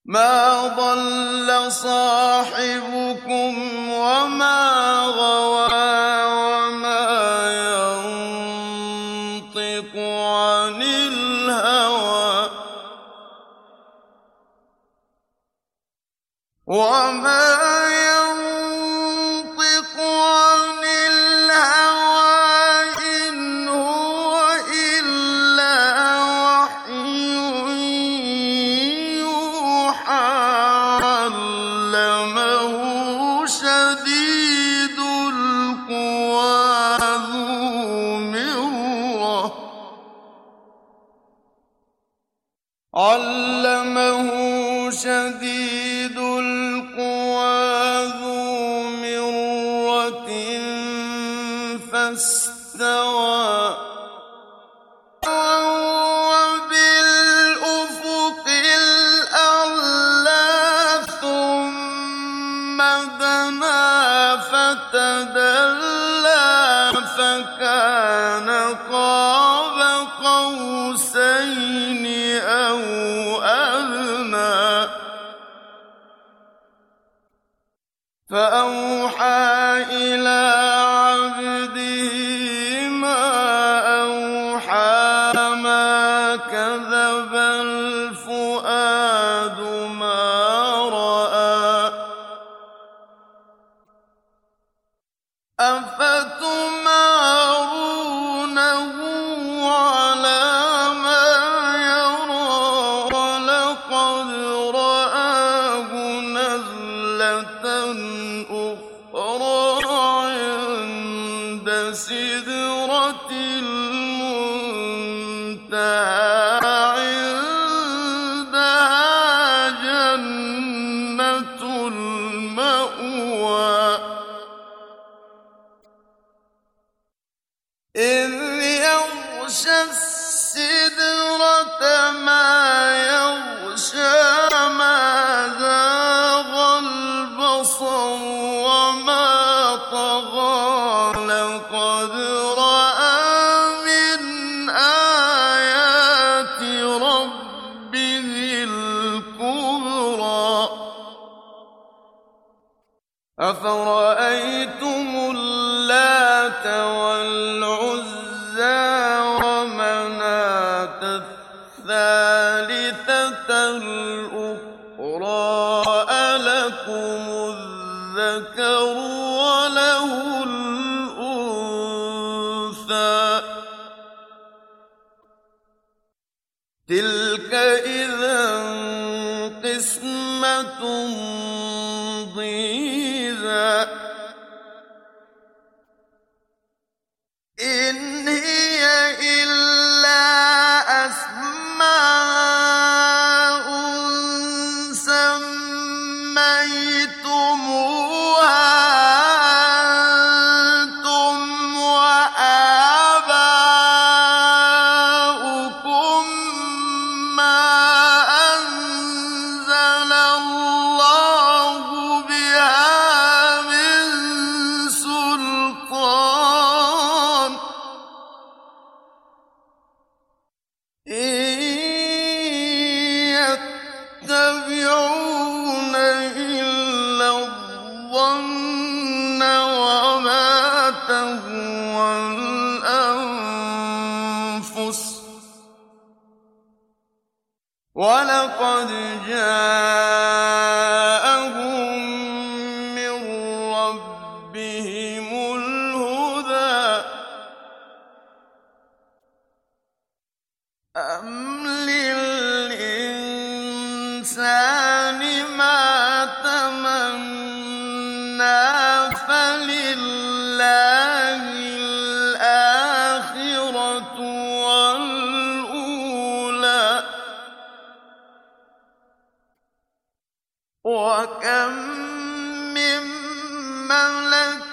مَا ضَلَّ صَاحِبُكُمْ وَمَا غَوَىٰ وَمَا يَنطِقُ عَنِ الْهَوَىٰ إِنْ هُوَ إِلَّا وَحْيٌ يُوحَىٰ عَلَّمَهُ شَدِيدُ الْقُوَىٰ ذُو مِرَّةٍ فَاسْتَوَىٰ وَهُوَ بِالْأُفُقِ الْأَعْلَىٰ ثُمَّ دَنَا فَتَدَلَّىٰ فَكَانَ قَابَ قَوْسَيْنِ أَوْ أَدْنَىٰ فَأَوْحَىٰ إِلَىٰ عَبْدِهِ مَا أَوْحَىٰ مَا كَذَبَ الْفُؤَادُ مَا رَأَىٰ أَفَتُمَارُونَهُ عَلَىٰ مَا يَرَىٰ وَلَقَدْ رَآهُ نَزْلَةً أُخْرَىٰ عِندَ سِدْرَةِ الْمُنتَهَىٰ عِندَهَا جَنَّةُ الْمَأْوَىٰ إِذْ يَغْشَى السِّدْرَةَ مَا يَغْشَىٰ مَا زَاغَ الْبَصَرُ وَمَا طَغَىٰ لَقَدْ رَأَىٰ مِنْ آيَاتِ رَبِّهِ الْكُبْرَىٰ أَفَرَأَيْتُمُ اللَّاتَ وَالْعُزَّىٰ وَمَنَاةَ الثَّالِثَةَ الْأُخْرَىٰ أَلَكُمُ الذَّكَرُ وَلَهُ الْأُنثَىٰ تِلْكَ إِذًا قِسْمَةٌ ضِيزَىٰ إِنْ هِيَ إِلَّا أَسْمَاءٌ سَمَّيْتُمُوهَا أَنتُمْ وَآبَاؤُكُم مَّا أَنزَلَ اللَّهُ بِهَا مِن سُلْطَانٍ إِن يَتَّبِعُونَ إِلَّا الظَّنَّ وَمَا تَهْوَى الْأَنفُسُ وَلَقَدْ جَاءَهُم مِّن رَّبِّهِمُ الْهُدَىٰ أَمْ لِلْإِنسَانِ مَا تَمَنَّىٰ فَلِلَّهِ الْآخِرَةُ وَالْأُولَىٰ وَكَم مِّن مَّلَكٍ